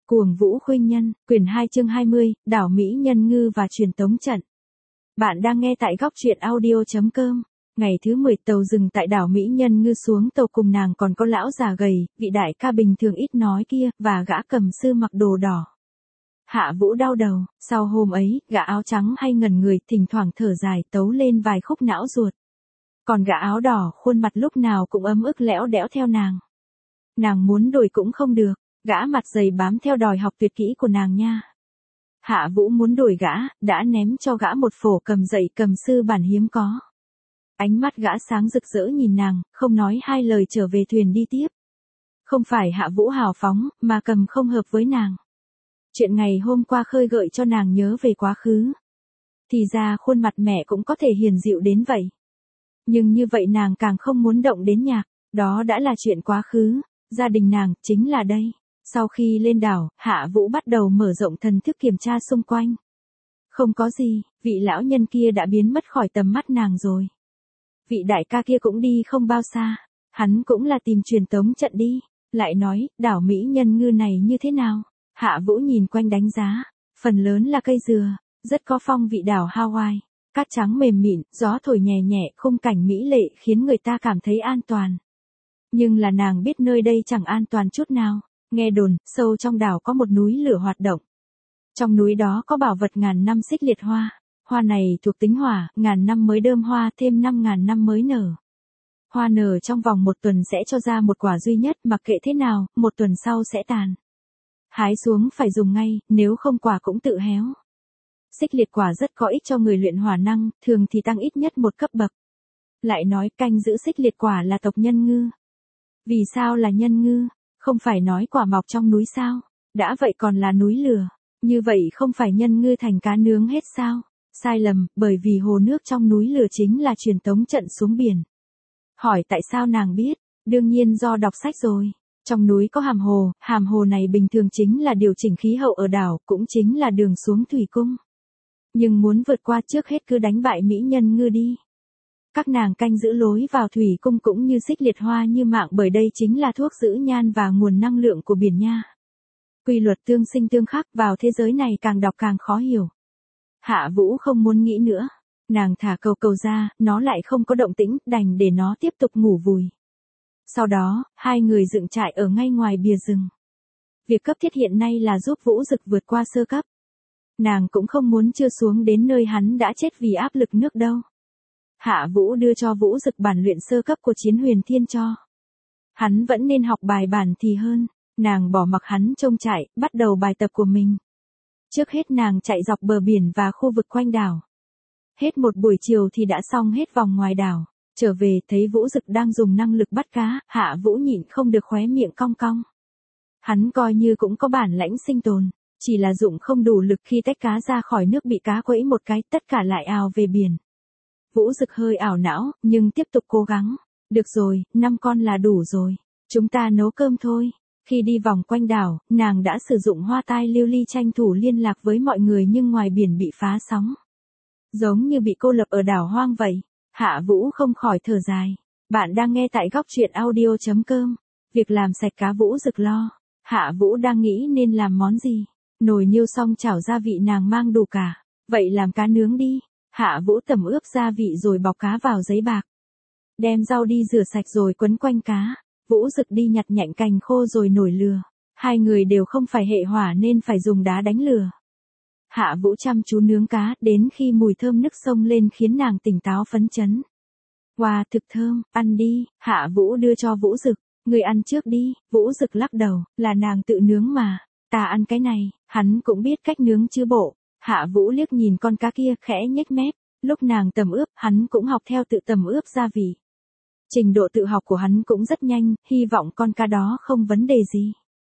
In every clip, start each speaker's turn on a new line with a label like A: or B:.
A: Cuồng Vũ Khuynh Nhân, quyển 2 chương 20, đảo Mỹ Nhân Ngư và truyền tống trận. Bạn đang nghe tại góc truyện audio.com. Ngày thứ 10 tàu dừng tại đảo Mỹ Nhân Ngư, xuống tàu cùng nàng còn có lão già gầy, vị đại ca bình thường ít nói kia, và gã cầm sư mặc đồ đỏ. Hạ Vũ đau đầu, sau hôm ấy, gã áo trắng hay ngẩn người, thỉnh thoảng thở dài tấu lên vài khúc não ruột. Còn gã áo đỏ, khuôn mặt lúc nào cũng ấm ức lẽo đẽo theo nàng. Nàng muốn đổi cũng không được. Gã mặt dày bám theo đòi học tuyệt kỹ của nàng nha. Hạ Vũ muốn đổi gã, đã ném cho gã một phổ cầm dậy cầm sư bản hiếm có. Ánh mắt gã sáng rực rỡ nhìn nàng, không nói hai lời trở về thuyền đi tiếp. Không phải Hạ Vũ hào phóng, mà cầm không hợp với nàng. Chuyện ngày hôm qua khơi gợi cho nàng nhớ về quá khứ. Thì ra khuôn mặt mẹ cũng có thể hiền dịu đến vậy. Nhưng như vậy nàng càng không muốn động đến nhạc, đó đã là chuyện quá khứ, gia đình nàng chính là đây. Sau khi lên đảo, Hạ Vũ bắt đầu mở rộng thần thức kiểm tra xung quanh. Không có gì, vị lão nhân kia đã biến mất khỏi tầm mắt nàng rồi. Vị đại ca kia cũng đi không bao xa, hắn cũng là tìm truyền tống trận đi. Lại nói, đảo Mỹ Nhân Ngư này như thế nào? Hạ Vũ nhìn quanh đánh giá, phần lớn là cây dừa, rất có phong vị đảo Hawaii. Cát trắng mềm mịn, gió thổi nhẹ nhẹ, khung cảnh mỹ lệ khiến người ta cảm thấy an toàn. Nhưng là nàng biết nơi đây chẳng an toàn chút nào. Nghe đồn, sâu trong đảo có một núi lửa hoạt động. Trong núi đó có bảo vật ngàn năm xích liệt hoa. Hoa này thuộc tính hỏa, ngàn năm mới đơm hoa, thêm 5.000 năm mới nở. Hoa nở trong vòng 1 tuần sẽ cho ra một quả duy nhất, mặc kệ thế nào, 1 tuần sau sẽ tàn. Hái xuống phải dùng ngay, nếu không quả cũng tự héo. Xích liệt quả rất có ích cho người luyện hỏa năng, thường thì tăng ít nhất 1 cấp bậc. Lại nói canh giữ xích liệt quả là tộc nhân ngư. Vì sao là nhân ngư? Không phải nói quả mọc trong núi sao? Đã vậy còn là núi lửa. Như vậy không phải nhân ngư thành cá nướng hết sao? Sai lầm, bởi vì hồ nước trong núi lửa chính là truyền tống trận xuống biển. Hỏi tại sao nàng biết? Đương nhiên do đọc sách rồi. Trong núi có hàm hồ này bình thường chính là điều chỉnh khí hậu ở đảo, cũng chính là đường xuống thủy cung. Nhưng muốn vượt qua trước hết cứ đánh bại Mỹ Nhân Ngư đi. Các nàng canh giữ lối vào thủy cung cũng như xích liệt hoa như mạng, bởi đây chính là thuốc giữ nhan và nguồn năng lượng của biển nha. Quy luật tương sinh tương khắc, vào thế giới này càng đọc càng khó hiểu. Hạ Vũ không muốn nghĩ nữa. Nàng thả cầu ra, nó lại không có động tĩnh, đành để nó tiếp tục ngủ vùi. Sau đó, hai người dựng trại ở ngay ngoài bìa rừng. Việc cấp thiết hiện nay là giúp Vũ Dực vượt qua sơ cấp. Nàng cũng không muốn chưa xuống đến nơi hắn đã chết vì áp lực nước đâu. Hạ Vũ đưa cho Vũ Dực bản luyện sơ cấp của Chiến Huyền Thiên cho. Hắn vẫn nên học bài bản thì hơn. Nàng bỏ mặc hắn trông trại, bắt đầu bài tập của mình. Trước hết nàng chạy dọc bờ biển và khu vực quanh đảo. Hết một buổi chiều thì đã xong hết vòng ngoài đảo. Trở về thấy Vũ Dực đang dùng năng lực bắt cá, Hạ Vũ nhịn không được khóe miệng cong cong. Hắn coi như cũng có bản lãnh sinh tồn, chỉ là dụng không đủ lực, khi tách cá ra khỏi nước bị cá quẫy một cái, tất cả lại ào về biển. Vũ Dực hơi ảo não, nhưng tiếp tục cố gắng. Được rồi, 5 con là đủ rồi. Chúng ta nấu cơm thôi. Khi đi vòng quanh đảo, nàng đã sử dụng hoa tai lưu ly tranh thủ liên lạc với mọi người, nhưng ngoài biển bị phá sóng. Giống như bị cô lập ở đảo hoang vậy. Hạ Vũ không khỏi thở dài. Bạn đang nghe tại góc truyện audio.com. Việc làm sạch cá Vũ Dực lo. Hạ Vũ đang nghĩ nên làm món gì. Nồi niêu xong chảo gia vị nàng mang đủ cả. Vậy làm cá nướng đi. Hạ Vũ tẩm ướp gia vị rồi bọc cá vào giấy bạc. Đem rau đi rửa sạch rồi quấn quanh cá. Vũ Dực đi nhặt nhạnh cành khô rồi nổi lửa. Hai người đều không phải hệ hỏa nên phải dùng đá đánh lửa. Hạ Vũ chăm chú nướng cá, đến khi mùi thơm nức xông lên khiến nàng tỉnh táo phấn chấn. Wow, thực thơm, ăn đi. Hạ Vũ đưa cho Vũ Dực. Người ăn trước đi. Vũ Dực lắc đầu, là nàng tự nướng mà. Ta ăn cái này. Hắn cũng biết cách nướng chứ bộ. Hạ Vũ liếc nhìn con cá kia, khẽ nhếch mép. Lúc nàng tẩm ướp, hắn cũng học theo tự tẩm ướp gia vị. Trình độ tự học của hắn cũng rất nhanh, hy vọng con cá đó không vấn đề gì.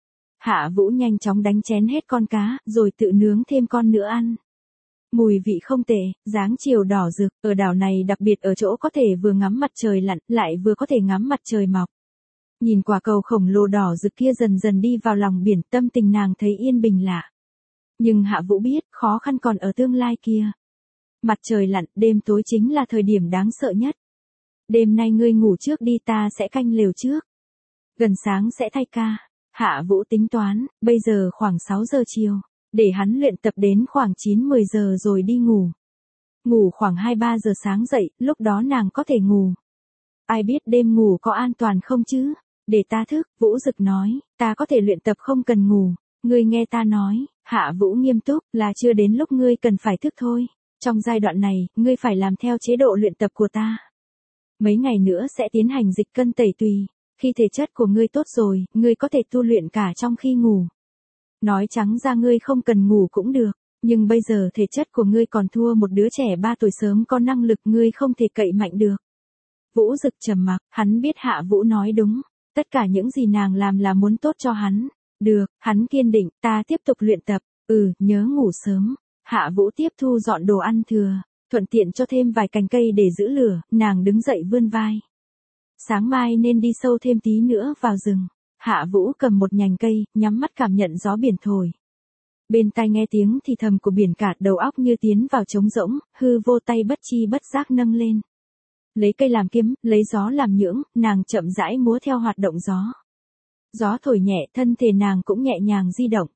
A: Hạ Vũ nhanh chóng đánh chén hết con cá, rồi tự nướng thêm con nữa ăn. Mùi vị không tệ, dáng chiều đỏ rực, ở đảo này đặc biệt ở chỗ có thể vừa ngắm mặt trời lặn, lại vừa có thể ngắm mặt trời mọc. Nhìn quả cầu khổng lồ đỏ rực kia dần dần đi vào lòng biển, tâm tình nàng thấy yên bình lạ. Nhưng Hạ Vũ biết, khó khăn còn ở tương lai kia. Mặt trời lặn, đêm tối chính là thời điểm đáng sợ nhất. Đêm nay ngươi ngủ trước đi, ta sẽ canh lều trước. Gần sáng sẽ thay ca. Hạ Vũ tính toán, bây giờ khoảng 6 giờ chiều, để hắn luyện tập đến khoảng 9-10 giờ rồi đi ngủ. Ngủ khoảng 2-3 giờ sáng dậy, lúc đó nàng có thể ngủ. Ai biết đêm ngủ có an toàn không chứ? Để ta thức, Vũ Dực nói, ta có thể luyện tập không cần ngủ. Ngươi nghe ta nói, Hạ Vũ nghiêm túc, là chưa đến lúc ngươi cần phải thức thôi. Trong giai đoạn này, ngươi phải làm theo chế độ luyện tập của ta. Mấy ngày nữa sẽ tiến hành dịch cân tẩy tùy. Khi thể chất của ngươi tốt rồi, ngươi có thể tu luyện cả trong khi ngủ. Nói trắng ra ngươi không cần ngủ cũng được, nhưng bây giờ thể chất của ngươi còn thua một đứa trẻ 3 tuổi sớm có năng lực, ngươi không thể cậy mạnh được. Vũ Dực trầm mặc, hắn biết Hạ Vũ nói đúng, tất cả những gì nàng làm là muốn tốt cho hắn. Được, hắn kiên định, ta tiếp tục luyện tập, nhớ ngủ sớm. Hạ Vũ tiếp thu dọn đồ ăn thừa, thuận tiện cho thêm vài cành cây để giữ lửa, nàng đứng dậy vươn vai. Sáng mai nên đi sâu thêm tí nữa vào rừng. Hạ Vũ cầm một nhành cây, nhắm mắt cảm nhận gió biển thổi. Bên tai nghe tiếng thì thầm của biển cả, đầu óc như tiến vào trống rỗng, hư vô, tay bất chi bất giác nâng lên. Lấy cây làm kiếm, lấy gió làm nhưỡng, nàng chậm rãi múa theo hoạt động gió. Gió thổi nhẹ, thân thể nàng cũng nhẹ nhàng di động.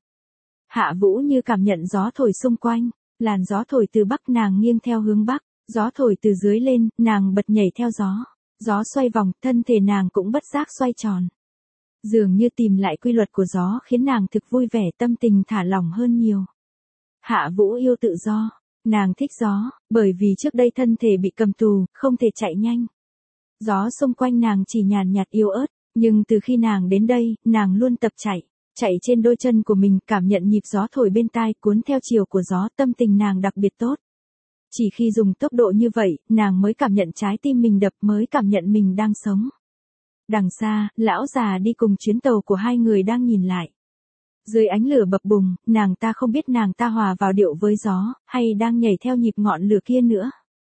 A: Hạ Vũ như cảm nhận gió thổi xung quanh, làn gió thổi từ bắc, nàng nghiêng theo hướng bắc, gió thổi từ dưới lên, nàng bật nhảy theo gió. Gió xoay vòng, thân thể nàng cũng bất giác xoay tròn. Dường như tìm lại quy luật của gió khiến nàng thực vui vẻ, tâm tình thả lỏng hơn nhiều. Hạ Vũ yêu tự do, nàng thích gió, bởi vì trước đây thân thể bị cầm tù, không thể chạy nhanh. Gió xung quanh nàng chỉ nhàn nhạt yếu ớt, nhưng từ khi nàng đến đây, nàng luôn tập chạy trên đôi chân của mình, cảm nhận nhịp gió thổi bên tai, cuốn theo chiều của gió, tâm tình nàng đặc biệt tốt. Chỉ khi dùng tốc độ như vậy, nàng mới cảm nhận trái tim mình đập, mới cảm nhận mình đang sống. Đằng xa, lão già đi cùng chuyến tàu của hai người đang nhìn lại. Dưới ánh lửa bập bùng, nàng ta không biết nàng ta hòa vào điệu với gió, hay đang nhảy theo nhịp ngọn lửa kia nữa.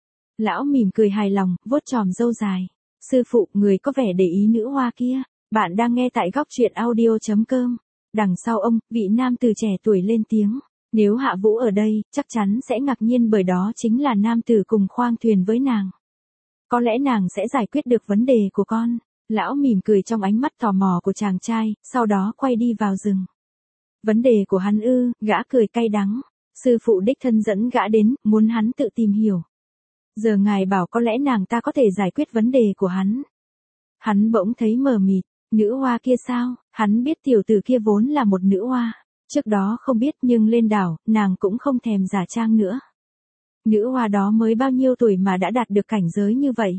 A: Lão mỉm cười hài lòng, vuốt chòm râu dài. Sư phụ, người có vẻ để ý nữ hoa kia. Bạn đang nghe tại góc truyện audio.com. Đằng sau ông, vị nam tử trẻ tuổi lên tiếng. Nếu Hạ Vũ ở đây, chắc chắn sẽ ngạc nhiên, bởi đó chính là nam tử cùng khoang thuyền với nàng. Có lẽ nàng sẽ giải quyết được vấn đề của con. Lão mỉm cười trong ánh mắt tò mò của chàng trai, sau đó quay đi vào rừng. Vấn đề của hắn ư? Gã cười cay đắng. Sư phụ đích thân dẫn gã đến, muốn hắn tự tìm hiểu. Giờ ngài bảo có lẽ nàng ta có thể giải quyết vấn đề của hắn. Hắn bỗng thấy mờ mịt. Nữ hoa kia sao? Hắn biết tiểu tử kia vốn là một nữ hoa. Trước đó không biết, nhưng lên đảo, nàng cũng không thèm giả trang nữa. Nữ hoa đó mới bao nhiêu tuổi mà đã đạt được cảnh giới như vậy?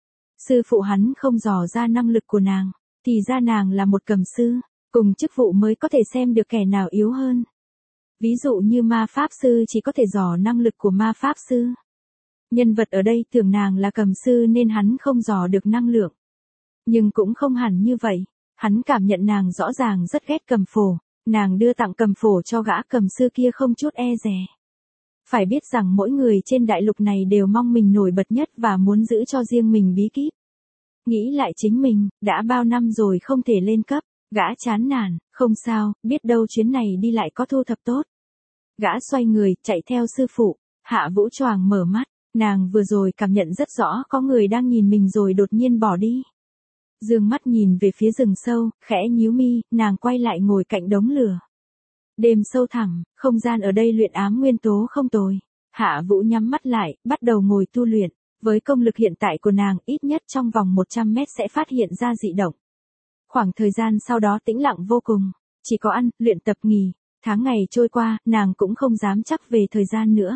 A: Sư phụ hắn không dò ra năng lực của nàng, thì ra nàng là một cầm sư, cùng chức vụ mới có thể xem được kẻ nào yếu hơn. Ví dụ như ma pháp sư chỉ có thể dò năng lực của ma pháp sư. Nhân vật ở đây tưởng nàng là cầm sư nên hắn không dò được năng lượng. Nhưng cũng không hẳn như vậy, hắn cảm nhận nàng rõ ràng rất ghét cầm phổ. Nàng đưa tặng cầm phổ cho gã cầm sư kia không chút e dè. Phải biết rằng mỗi người trên đại lục này đều mong mình nổi bật nhất và muốn giữ cho riêng mình bí kíp. Nghĩ lại chính mình, đã bao năm rồi không thể lên cấp, gã chán nản, không sao, biết đâu chuyến này đi lại có thu thập tốt. Gã xoay người, chạy theo sư phụ. Hạ Vũ choàng mở mắt, nàng vừa rồi cảm nhận rất rõ có người đang nhìn mình rồi đột nhiên bỏ đi. Dương mắt nhìn về phía rừng sâu, khẽ nhíu mi, nàng quay lại ngồi cạnh đống lửa. Đêm sâu thẳm, không gian ở đây luyện ám nguyên tố không tồi. Hạ Vũ nhắm mắt lại, bắt đầu ngồi tu luyện. Với công lực hiện tại của nàng, ít nhất trong vòng 100 mét sẽ phát hiện ra dị động. Khoảng thời gian sau đó tĩnh lặng vô cùng. Chỉ có ăn, luyện tập, nghỉ. Tháng ngày trôi qua, nàng cũng không dám chắc về thời gian nữa.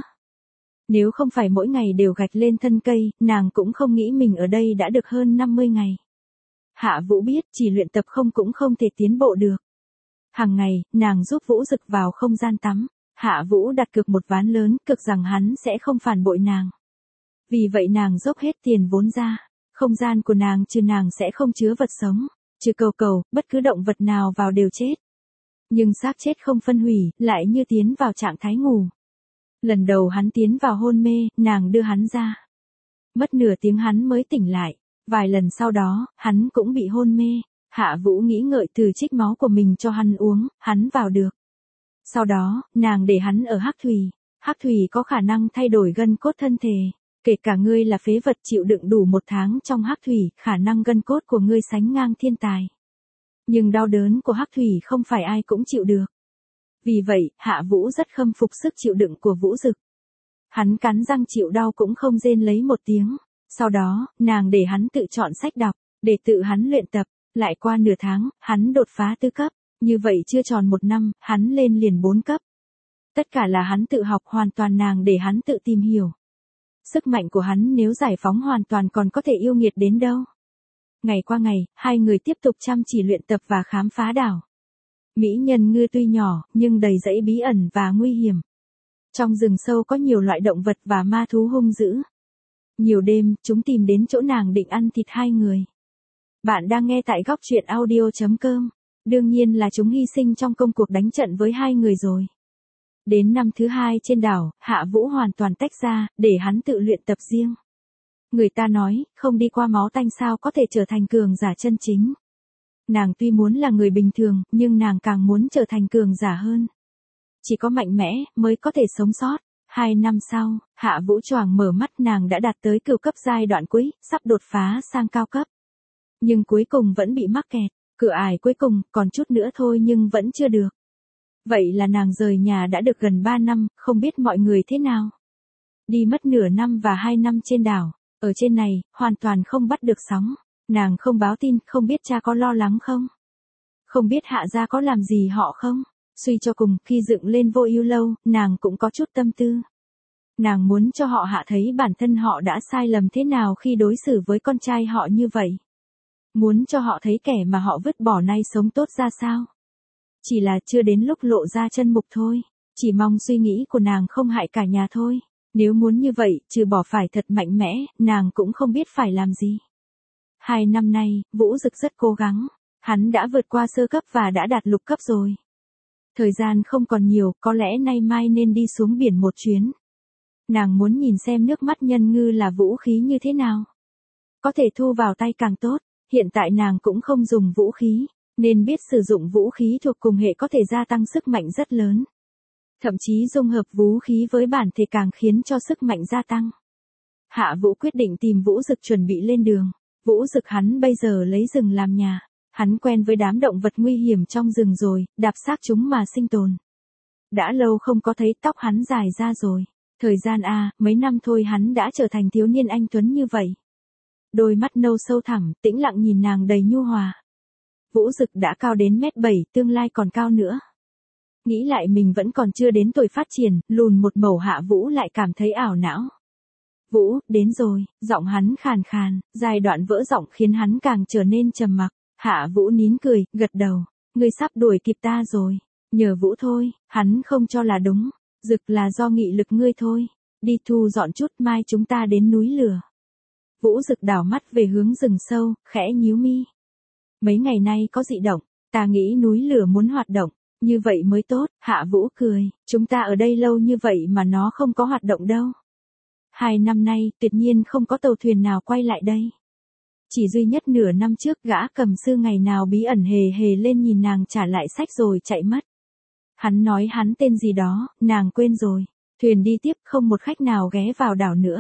A: Nếu không phải mỗi ngày đều gạch lên thân cây, nàng cũng không nghĩ mình ở đây đã được hơn 50 ngày. Hạ Vũ biết, chỉ luyện tập không cũng không thể tiến bộ được. Hàng ngày, nàng giúp Vũ Dực vào không gian tắm. Hạ Vũ đặt cược một ván lớn, cược rằng hắn sẽ không phản bội nàng. Vì vậy nàng dốc hết tiền vốn ra. Không gian của nàng trừ nàng sẽ không chứa vật sống. Trừ cầu, bất cứ động vật nào vào đều chết. Nhưng xác chết không phân hủy, lại như tiến vào trạng thái ngủ. Lần đầu hắn tiến vào hôn mê, nàng đưa hắn ra. Mất nửa tiếng hắn mới tỉnh lại. Vài lần sau đó, hắn cũng bị hôn mê. Hạ Vũ nghĩ ngợi từ trích máu của mình cho hắn uống, hắn vào được. Sau đó, nàng để hắn ở hắc thủy. Hắc thủy có khả năng thay đổi gân cốt thân thể. Kể cả ngươi là phế vật chịu đựng đủ 1 tháng trong hắc thủy, khả năng gân cốt của ngươi sánh ngang thiên tài. Nhưng đau đớn của Hắc Thủy không phải ai cũng chịu được. Vì vậy, Hạ Vũ rất khâm phục sức chịu đựng của Vũ Dực. Hắn cắn răng chịu đau cũng không rên lấy một tiếng. Sau đó, nàng để hắn tự chọn sách đọc, để tự hắn luyện tập. Lại qua nửa tháng, hắn đột phá 4 cấp. Như vậy chưa tròn 1 năm, hắn lên liền 4 cấp. Tất cả là hắn tự học, hoàn toàn nàng để hắn tự tìm hiểu. Sức mạnh của hắn nếu giải phóng hoàn toàn còn có thể yêu nghiệt đến đâu. Ngày qua ngày, hai người tiếp tục chăm chỉ luyện tập và khám phá đảo. Mỹ Nhân Ngư tuy nhỏ, nhưng đầy dãy bí ẩn và nguy hiểm. Trong rừng sâu có nhiều loại động vật và ma thú hung dữ. Nhiều đêm, chúng tìm đến chỗ nàng định ăn thịt hai người. Bạn đang nghe tại góc truyện audio.com. Đương nhiên là chúng hy sinh trong công cuộc đánh trận với hai người rồi. Đến năm thứ 2 trên đảo, Hạ Vũ hoàn toàn tách ra, để hắn tự luyện tập riêng. Người ta nói, không đi qua máu tanh sao có thể trở thành cường giả chân chính. Nàng tuy muốn là người bình thường, nhưng nàng càng muốn trở thành cường giả hơn. Chỉ có mạnh mẽ, mới có thể sống sót. 2 năm sau, Hạ Vũ choàng mở mắt, nàng đã đạt tới cửu cấp giai đoạn cuối, sắp đột phá sang cao cấp. Nhưng cuối cùng vẫn bị mắc kẹt, cửa ải cuối cùng, còn chút nữa thôi nhưng vẫn chưa được. Vậy là nàng rời nhà đã được gần 3 năm, không biết mọi người thế nào. Đi mất nửa năm và 2 năm trên đảo, ở trên này, hoàn toàn không bắt được sóng. Nàng không báo tin, không biết cha có lo lắng không? Không biết Hạ gia có làm gì họ không? Suy cho cùng, khi dựng lên Vô Ưu Lâu, nàng cũng có chút tâm tư. Nàng muốn cho họ Hạ thấy bản thân họ đã sai lầm thế nào khi đối xử với con trai họ như vậy. Muốn cho họ thấy kẻ mà họ vứt bỏ nay sống tốt ra sao. Chỉ là chưa đến lúc lộ ra chân mục thôi. Chỉ mong suy nghĩ của nàng không hại cả nhà thôi. Nếu muốn như vậy, trừ bỏ phải thật mạnh mẽ, nàng cũng không biết phải làm gì. 2 năm nay, Vũ Dực rất cố gắng. Hắn đã vượt qua sơ cấp và đã đạt lục cấp rồi. Thời gian không còn nhiều, có lẽ nay mai nên đi xuống biển một chuyến. Nàng muốn nhìn xem nước mắt nhân ngư là vũ khí như thế nào. Có thể thu vào tay càng tốt. Hiện tại nàng cũng không dùng vũ khí, nên biết sử dụng vũ khí thuộc cùng hệ có thể gia tăng sức mạnh rất lớn. Thậm chí dung hợp vũ khí với bản thể càng khiến cho sức mạnh gia tăng. Hạ Vũ quyết định tìm Vũ Dực chuẩn bị lên đường. Vũ Dực hắn bây giờ lấy rừng làm nhà. Hắn quen với đám động vật nguy hiểm trong rừng rồi, đạp xác chúng mà sinh tồn. Đã lâu không có thấy tóc hắn dài ra rồi. Thời gian mấy năm thôi hắn đã trở thành thiếu niên anh tuấn như vậy. Đôi mắt nâu sâu thẳm, tĩnh lặng nhìn nàng đầy nhu hòa. Vũ Dực đã cao đến 1m7, tương lai còn cao nữa. Nghĩ lại mình vẫn còn chưa đến tuổi phát triển, lùn một mẩu. Hạ Vũ lại cảm thấy ảo não. Vũ, đến rồi, giọng hắn khàn khàn, giai đoạn vỡ giọng khiến hắn càng trở nên trầm mặc. Hạ Vũ nín cười, gật đầu, ngươi sắp đuổi kịp ta rồi. Nhờ Vũ thôi, hắn không cho là đúng. Dực là do nghị lực ngươi thôi. Đi thu dọn chút, mai chúng ta đến núi lửa. Vũ Dực đảo mắt về hướng rừng sâu, khẽ nhíu mi. Mấy ngày nay có dị động, ta nghĩ núi lửa muốn hoạt động, như vậy mới tốt. Hạ Vũ cười, chúng ta ở đây lâu như vậy mà nó không có hoạt động đâu. 2 năm nay, tuyệt nhiên không có tàu thuyền nào quay lại đây. Chỉ duy nhất nửa năm trước gã cầm sư ngày nào bí ẩn hề hề lên nhìn nàng trả lại sách rồi chạy mất. Hắn nói hắn tên gì đó, nàng quên rồi. Thuyền đi tiếp, không một khách nào ghé vào đảo nữa.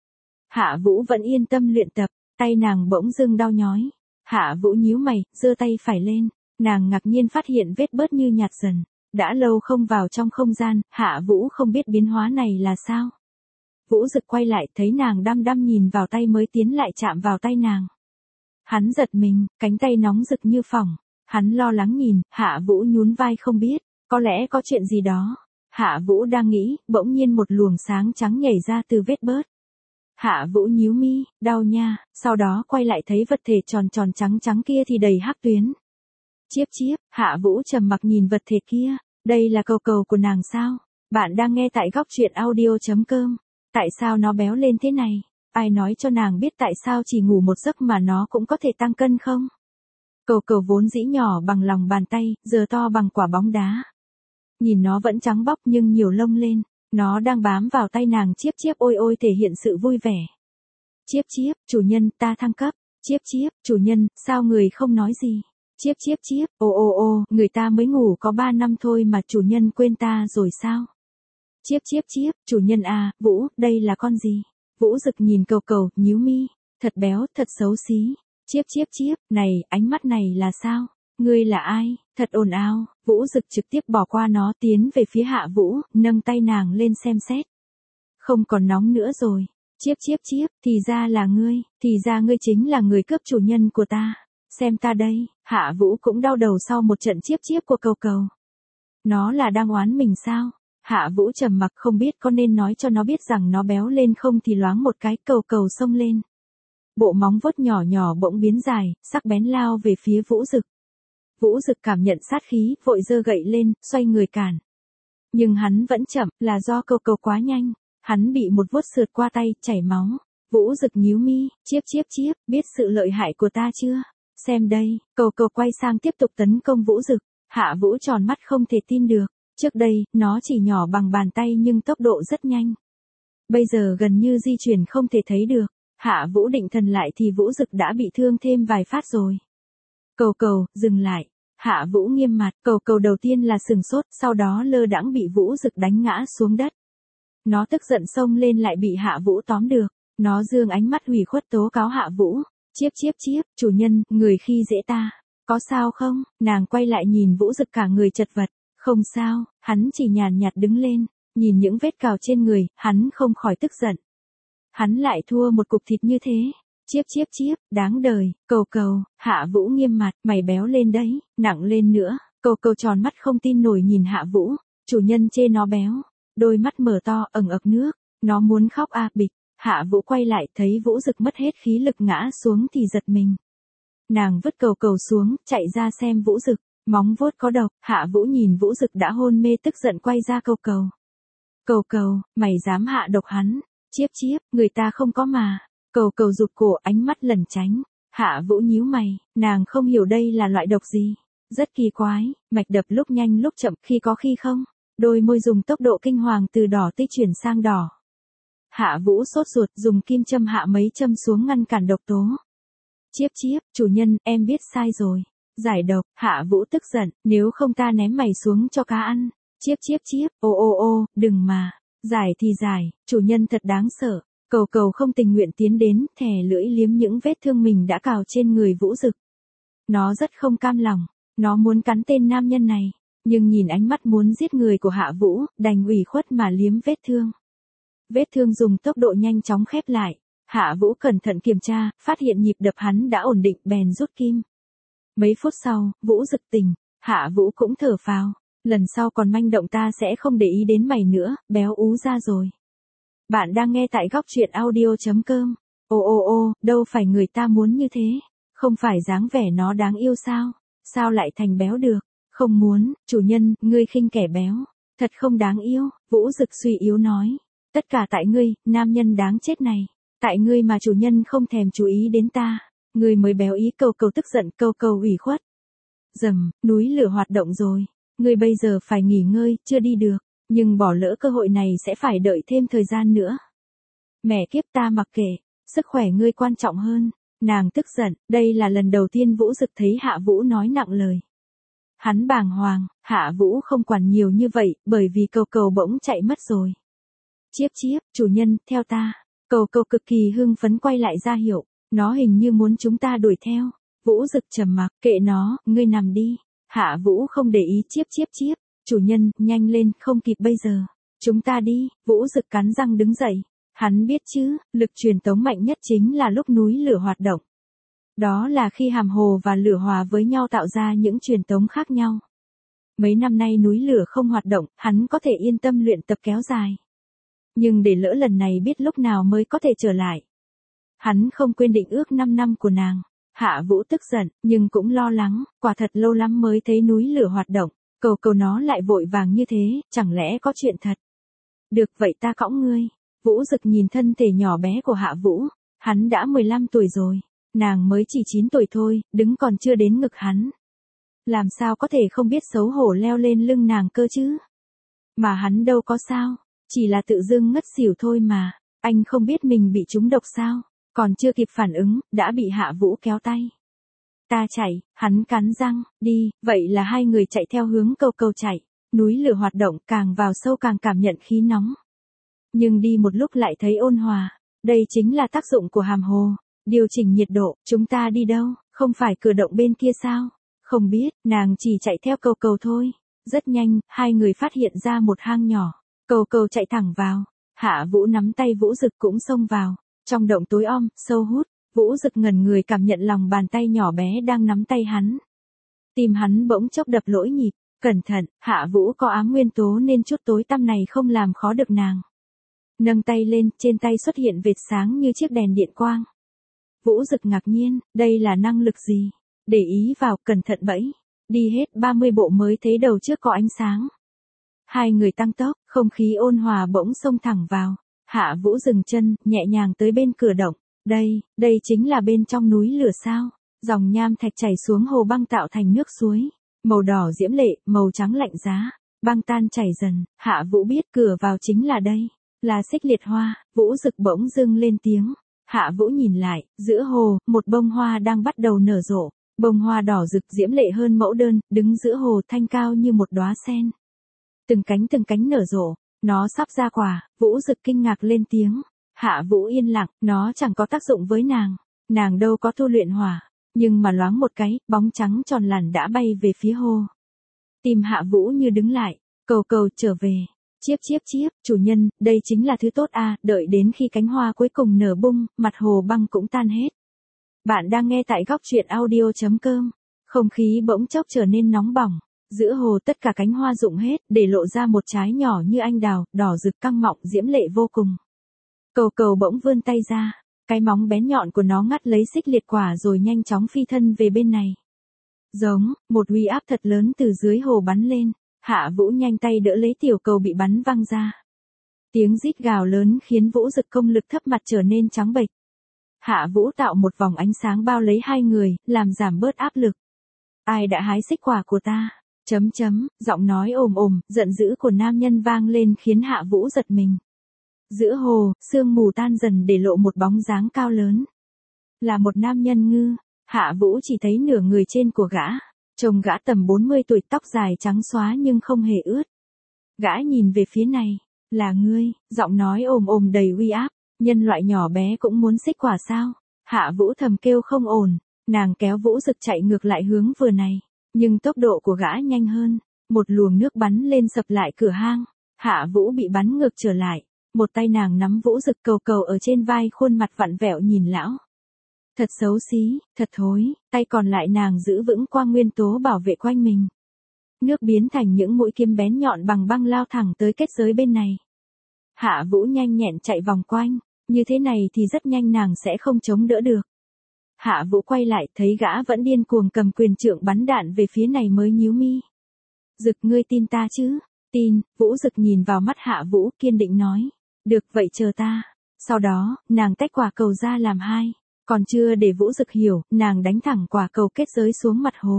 A: Hạ Vũ vẫn yên tâm luyện tập, tay nàng bỗng dưng đau nhói. Hạ Vũ nhíu mày, giơ tay phải lên, nàng ngạc nhiên phát hiện vết bớt như nhạt dần. Đã lâu không vào trong không gian, Hạ Vũ không biết biến hóa này là sao. Vũ Dực quay lại thấy nàng đăm đăm nhìn vào tay mới tiến lại chạm vào tay nàng. Hắn giật mình, cánh tay nóng rực như phỏng. Hắn lo lắng nhìn, Hạ Vũ nhún vai không biết, có lẽ có chuyện gì đó. Hạ Vũ đang nghĩ, bỗng nhiên một luồng sáng trắng nhảy ra từ vết bớt. Hạ Vũ nhíu mi, đau nha, sau đó quay lại thấy vật thể tròn tròn trắng trắng kia thì đầy hắc tuyến. Chiếp chiếp, Hạ Vũ trầm mặc nhìn vật thể kia, đây là cầu cầu của nàng sao? Bạn đang nghe tại góc truyện audio.com. Tại sao nó béo lên thế này? Ai nói cho nàng biết tại sao chỉ ngủ một giấc mà nó cũng có thể tăng cân không? Cầu cầu vốn dĩ nhỏ bằng lòng bàn tay, giờ to bằng quả bóng đá. Nhìn nó vẫn trắng bóc nhưng nhiều lông lên. Nó đang bám vào tay nàng. Chiếp chiếp ôi ôi thể hiện sự vui vẻ. Chiếp chiếp, chủ nhân, ta thăng cấp. Chiếp chiếp, chủ nhân, sao người không nói gì? Chiếp chiếp chiếp, ô, người ta mới ngủ có 3 năm thôi mà chủ nhân quên ta rồi sao? Chiếp chiếp chiếp, chủ nhân Vũ, đây là con gì? Vũ Dực nhìn cầu cầu, nhíu mi, thật béo, thật xấu xí. Chiếp chiếp chiếp, này, ánh mắt này là sao? ngươi là ai, thật ồn ào, Vũ Dực trực tiếp bỏ qua nó tiến về phía Hạ Vũ, nâng tay nàng lên xem xét. Không còn nóng nữa rồi. Chiếp chiếp chiếp, thì ra là ngươi, thì ra ngươi chính là người cướp chủ nhân của ta. Xem ta đây, Hạ Vũ cũng đau đầu sau một trận chiếp chiếp của cầu cầu. Nó là đang oán mình sao? Hạ Vũ trầm mặc không biết có nên nói cho nó biết rằng nó béo lên không thì loáng một cái cầu cầu xông lên. Bộ móng vuốt nhỏ nhỏ bỗng biến dài, sắc bén lao về phía Vũ Dực. Vũ Dực cảm nhận sát khí, vội giơ gậy lên, xoay người cản. Nhưng hắn vẫn chậm, là do cầu cầu quá nhanh. Hắn bị một vuốt sượt qua tay, chảy máu. Vũ Dực nhíu mi, chiếp chiếp chiếp, biết sự lợi hại của ta chưa? Xem đây, cầu cầu quay sang tiếp tục tấn công Vũ Dực. Hạ Vũ tròn mắt không thể tin được. Trước đây, nó chỉ nhỏ bằng bàn tay nhưng tốc độ rất nhanh. Bây giờ gần như di chuyển không thể thấy được. Hạ Vũ định thần lại thì Vũ Dực đã bị thương thêm vài phát rồi. Cầu cầu, dừng lại. Hạ Vũ nghiêm mặt, cầu cầu đầu tiên là sừng sốt, sau đó lơ đãng bị Vũ Dực đánh ngã xuống đất. Nó tức giận xông lên lại bị Hạ Vũ tóm được. Nó giương ánh mắt hủy khuất tố cáo Hạ Vũ. Chiếp chiếp chiếp, chủ nhân, người khi dễ ta. Có sao không? Nàng quay lại nhìn Vũ Dực cả người chật vật. Không sao, hắn chỉ nhàn nhạt đứng lên. Nhìn những vết cào trên người, hắn không khỏi tức giận. Hắn lại thua một cục thịt như thế. Chiếp chiếp chiếp, đáng đời, cầu cầu, Hạ Vũ nghiêm mặt, mày béo lên đấy, nặng lên nữa. Cầu cầu tròn mắt không tin nổi nhìn Hạ Vũ. Chủ nhân chê nó béo. Đôi mắt mở to, ẩn ực nước. Nó muốn khóc bịch. Hạ Vũ quay lại thấy Vũ Dực mất hết khí lực ngã xuống thì giật mình. Nàng vứt cầu cầu xuống, chạy ra xem Vũ Dực. Móng vuốt có độc. Hạ Vũ nhìn Vũ Dực đã hôn mê tức giận quay ra cầu cầu. Cầu cầu, mày dám hạ độc hắn. Chiếp chiếp, người ta không có mà. Cầu cầu rụt cổ ánh mắt lẩn tránh. Hạ Vũ nhíu mày, nàng không hiểu đây là loại độc gì. Rất kỳ quái, mạch đập lúc nhanh lúc chậm, khi có khi không. Đôi môi dùng tốc độ kinh hoàng từ đỏ tươi chuyển sang đỏ. Hạ Vũ sốt ruột dùng kim châm hạ mấy châm xuống ngăn cản độc tố. Chiếp chiếp, chủ nhân, em biết sai rồi. Giải độc, Hạ Vũ tức giận, nếu không ta ném mày xuống cho cá ăn. Chiếp chiếp chiếp, ô, đừng mà. Giải thì giải, chủ nhân thật đáng sợ. Cầu cầu không tình nguyện tiến đến, thè lưỡi liếm những vết thương mình đã cào trên người Vũ Dực. Nó rất không cam lòng, nó muốn cắn tên nam nhân này, nhưng nhìn ánh mắt muốn giết người của Hạ Vũ, đành ủy khuất mà liếm vết thương. Vết thương dùng tốc độ nhanh chóng khép lại. Hạ Vũ cẩn thận kiểm tra, phát hiện nhịp đập hắn đã ổn định bèn rút kim. Mấy phút sau, Vũ Dực tỉnh, Hạ Vũ cũng thở phào. Lần sau còn manh động ta sẽ không để ý đến mày nữa, béo ú ra rồi. Bạn đang nghe tại góc truyện audio.com. Ô, đâu phải người ta muốn như thế. Không phải dáng vẻ nó đáng yêu sao? Sao lại thành béo được? Không muốn, chủ nhân, ngươi khinh kẻ béo. Thật không đáng yêu, Vũ Dực suy yếu nói. Tất cả tại ngươi, nam nhân đáng chết này. Tại ngươi mà chủ nhân không thèm chú ý đến ta. Ngươi mới béo ý cầu cầu tức giận cầu cầu ủy khuất. Dầm, núi lửa hoạt động rồi. Ngươi bây giờ phải nghỉ ngơi, chưa đi được. Nhưng bỏ lỡ cơ hội này sẽ phải đợi thêm thời gian nữa. Mẹ kiếp ta mặc kệ, sức khỏe ngươi quan trọng hơn. Nàng tức giận, đây là lần đầu tiên Vũ Dực thấy Hạ Vũ nói nặng lời. Hắn bàng hoàng, Hạ Vũ không quản nhiều như vậy, bởi vì cầu cầu bỗng chạy mất rồi. Chiếp chiếp, chủ nhân, theo ta. Cầu cầu cực kỳ hưng phấn quay lại ra hiệu, nó hình như muốn chúng ta đuổi theo. Vũ Dực trầm mặc, kệ nó, ngươi nằm đi. Hạ Vũ không để ý chiếp chiếp chiếp. Chủ nhân, nhanh lên, không kịp bây giờ. Chúng ta đi, Vũ Dực cắn răng đứng dậy. Hắn biết chứ, lực truyền tống mạnh nhất chính là lúc núi lửa hoạt động. Đó là khi hàm hồ và lửa hòa với nhau tạo ra những truyền tống khác nhau. Mấy năm nay núi lửa không hoạt động, hắn có thể yên tâm luyện tập kéo dài. Nhưng để lỡ lần này biết lúc nào mới có thể trở lại. Hắn không quên định ước 5 năm của nàng. Hạ Vũ tức giận, nhưng cũng lo lắng, quả thật lâu lắm mới thấy núi lửa hoạt động. Cầu cầu nó lại vội vàng như thế, chẳng lẽ có chuyện thật? Được vậy ta cõng ngươi. Vũ Dực nhìn thân thể nhỏ bé của Hạ Vũ. Hắn đã 15 tuổi rồi. Nàng mới chỉ 9 tuổi thôi, đứng còn chưa đến ngực hắn. Làm sao có thể không biết xấu hổ leo lên lưng nàng cơ chứ? Mà hắn đâu có sao. Chỉ là tự dưng ngất xỉu thôi mà. Anh không biết mình bị trúng độc sao? Còn chưa kịp phản ứng, đã bị Hạ Vũ kéo tay. Ta chạy, hắn cắn răng, đi, vậy là hai người chạy theo hướng cầu cầu chạy. Núi lửa hoạt động càng vào sâu càng cảm nhận khí nóng. Nhưng đi một lúc lại thấy ôn hòa. Đây chính là tác dụng của hàm hồ. Điều chỉnh nhiệt độ, chúng ta đi đâu, không phải cửa động bên kia sao? Không biết, nàng chỉ chạy theo Cầu Cầu thôi. Rất nhanh, hai người phát hiện ra một hang nhỏ. Cầu Cầu chạy thẳng vào. Hạ Vũ nắm tay Vũ Dực cũng xông vào. Trong động tối om, sâu hút, Vũ Dực ngẩn người cảm nhận lòng bàn tay nhỏ bé đang nắm tay hắn. Tim hắn bỗng chốc đập lỗi nhịp. Cẩn thận, Hạ Vũ có ám nguyên tố nên chút tối tăm này không làm khó được nàng. Nâng tay lên, trên tay xuất hiện vệt sáng như chiếc đèn điện quang. Vũ Dực ngạc nhiên, đây là năng lực gì? Để ý vào, cẩn thận bẫy. Đi hết 30 bộ mới thấy đầu trước có ánh sáng. Hai người tăng tốc, không khí ôn hòa bỗng xông thẳng vào. Hạ Vũ dừng chân, nhẹ nhàng tới bên cửa động. Đây chính là bên trong núi lửa sao? Dòng nham thạch chảy xuống hồ băng tạo thành nước suối. Màu đỏ diễm lệ, màu trắng lạnh giá. Băng tan chảy dần, Hạ Vũ biết cửa vào chính là đây. Là Xích Liệt Hoa. Vũ Dực bỗng dưng lên tiếng. Hạ Vũ nhìn lại, giữa hồ, một bông hoa đang bắt đầu nở rộ. Bông hoa đỏ rực diễm lệ hơn mẫu đơn, đứng giữa hồ thanh cao như một đóa sen. Từng cánh nở rộ, nó sắp ra quả. Vũ Dực kinh ngạc lên tiếng. Hạ Vũ yên lặng, nó chẳng có tác dụng với nàng. Nàng đâu có tu luyện hỏa. Nhưng mà loáng một cái, bóng trắng tròn làn đã bay về phía hồ. Tim Hạ Vũ như đứng lại. Cầu Cầu trở về. Chiếp, chủ nhân, đây chính là thứ tốt à, đợi đến khi cánh hoa cuối cùng nở bung, mặt hồ băng cũng tan hết. Bạn đang nghe tại góc truyện audio.com. Không khí bỗng chốc trở nên nóng bỏng. Giữa hồ tất cả cánh hoa rụng hết, để lộ ra một trái nhỏ như anh đào, đỏ rực căng mọng diễm lệ vô cùng. Cầu Cầu bỗng vươn tay ra. Cái móng bén nhọn của nó ngắt lấy Xích Liệt quả rồi nhanh chóng phi thân về bên này. Giống, một uy áp thật lớn từ dưới hồ bắn lên. Hạ Vũ nhanh tay đỡ lấy tiểu cầu bị bắn văng ra. Tiếng rít gào lớn khiến Vũ Dực công lực thấp mặt trở nên trắng bệch. Hạ Vũ tạo một vòng ánh sáng bao lấy hai người, làm giảm bớt áp lực. Ai đã hái xích quả của ta? Giọng nói ồm, giận dữ của nam nhân vang lên khiến Hạ Vũ giật mình. Giữa hồ, sương mù tan dần để lộ một bóng dáng cao lớn. Là một nam nhân ngư. Hạ Vũ chỉ thấy nửa người trên của gã. Trông gã tầm 40 tuổi, tóc dài trắng xóa nhưng không hề ướt. Gã nhìn về phía này. Là ngươi, giọng nói ồm đầy uy áp. Nhân loại nhỏ bé cũng muốn xích quả sao? Hạ Vũ thầm kêu không ổn. Nàng kéo Vũ Dực chạy ngược lại hướng vừa này. Nhưng tốc độ của gã nhanh hơn. Một luồng nước bắn lên sập lại cửa hang. Hạ Vũ bị bắn ngược trở lại. Một tay nàng nắm Vũ Dực, Cầu Cầu ở trên vai, khuôn mặt vặn vẹo nhìn lão. Thật xấu xí, thật thối, tay còn lại nàng giữ vững quang nguyên tố bảo vệ quanh mình. Nước biến thành những mũi kiếm bén nhọn bằng băng lao thẳng tới kết giới bên này. Hạ Vũ nhanh nhẹn chạy vòng quanh, như thế này thì rất nhanh nàng sẽ không chống đỡ được. Hạ Vũ quay lại thấy gã vẫn điên cuồng cầm quyền trượng bắn đạn về phía này mới nhíu mi. Dực, ngươi tin ta chứ? Tin. Vũ Dực nhìn vào mắt Hạ Vũ, kiên định nói. Được, vậy chờ ta. Sau đó, nàng tách quả cầu ra làm hai. Còn chưa để Vũ Dực hiểu, nàng đánh thẳng quả cầu kết giới xuống mặt hồ.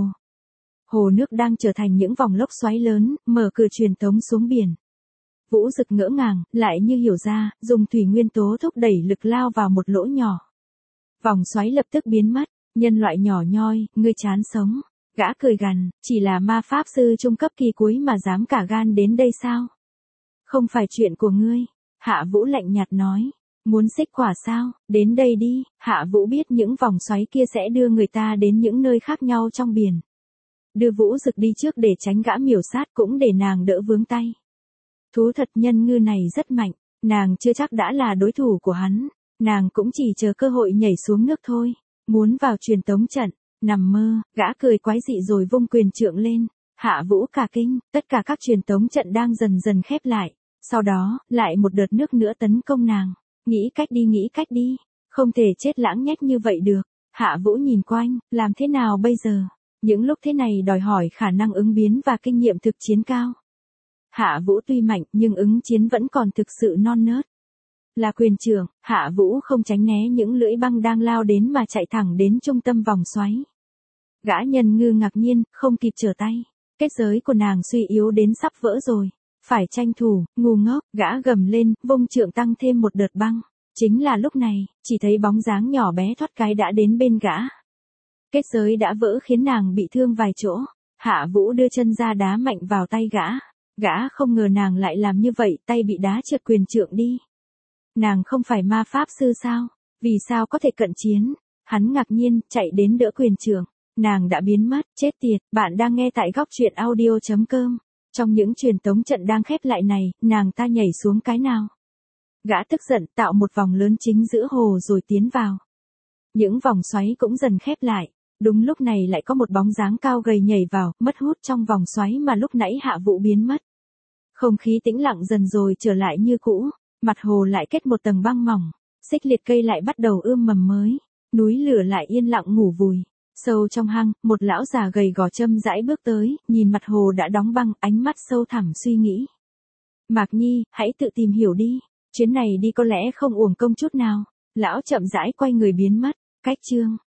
A: Hồ nước đang trở thành những vòng lốc xoáy lớn, mở cửa truyền tống xuống biển. Vũ Dực ngỡ ngàng, lại như hiểu ra, dùng thủy nguyên tố thúc đẩy lực lao vào một lỗ nhỏ. Vòng xoáy lập tức biến mất. Nhân loại nhỏ nhoi, ngươi chán sống. Gã cười gằn, chỉ là ma pháp sư trung cấp kỳ cuối mà dám cả gan đến đây sao? Không phải chuyện của ngươi. Hạ Vũ lạnh nhạt nói. Muốn xích quả sao? Đến đây đi. Hạ Vũ biết những vòng xoáy kia sẽ đưa người ta đến những nơi khác nhau trong biển. Đưa Vũ Dực đi trước để tránh gã miểu sát, cũng để nàng đỡ vướng tay. Thú thật, nhân ngư này rất mạnh. Nàng chưa chắc đã là đối thủ của hắn. Nàng cũng chỉ chờ cơ hội nhảy xuống nước thôi. Muốn vào truyền tống trận. Nằm mơ. Gã cười quái dị rồi vung quyền trượng lên. Hạ Vũ cả kinh. Tất cả các truyền tống trận đang dần dần khép lại. Sau đó, lại một đợt nước nữa tấn công nàng. Nghĩ cách đi. Không thể chết lãng nhách như vậy được. Hạ Vũ nhìn quanh, làm thế nào bây giờ? Những lúc thế này đòi hỏi khả năng ứng biến và kinh nghiệm thực chiến cao. Hạ Vũ tuy mạnh nhưng ứng chiến vẫn còn thực sự non nớt. Là quyền trưởng, Hạ Vũ không tránh né những lưỡi băng đang lao đến mà chạy thẳng đến trung tâm vòng xoáy. Gã nhân ngư ngạc nhiên, không kịp trở tay. Kết giới của nàng suy yếu đến sắp vỡ rồi. Phải tranh thủ, ngu ngốc, gã gầm lên, vung trượng tăng thêm một đợt băng. Chính là lúc này, chỉ thấy bóng dáng nhỏ bé thoát cái đã đến bên gã. Kết giới đã vỡ khiến nàng bị thương vài chỗ. Hạ Vũ đưa chân ra đá mạnh vào tay gã. Gã không ngờ nàng lại làm như vậy, tay bị đá trượt quyền trượng đi. Nàng không phải ma pháp sư sao? Vì sao có thể cận chiến? Hắn ngạc nhiên, chạy đến đỡ quyền trượng. Nàng đã biến mất, chết tiệt, bạn đang nghe tại góc truyện audio.com. Trong những truyền tống trận đang khép lại này, nàng ta nhảy xuống cái nào? Gã tức giận tạo một vòng lớn chính giữa hồ rồi tiến vào. Những vòng xoáy cũng dần khép lại. Đúng lúc này lại có một bóng dáng cao gầy nhảy vào, mất hút trong vòng xoáy mà lúc nãy Hạ Vũ biến mất. Không khí tĩnh lặng dần rồi trở lại như cũ, mặt hồ lại kết một tầng băng mỏng, xích liệt cây lại bắt đầu ươm mầm mới, núi lửa lại yên lặng ngủ vùi. Sâu trong hang, một lão già gầy gò châm rãi bước tới, nhìn mặt hồ đã đóng băng, ánh mắt sâu thẳm suy nghĩ. Mạc Nhi, hãy tự tìm hiểu đi, chuyến này đi có lẽ không uổng công chút nào. Lão chậm rãi quay người biến mất, cách chương.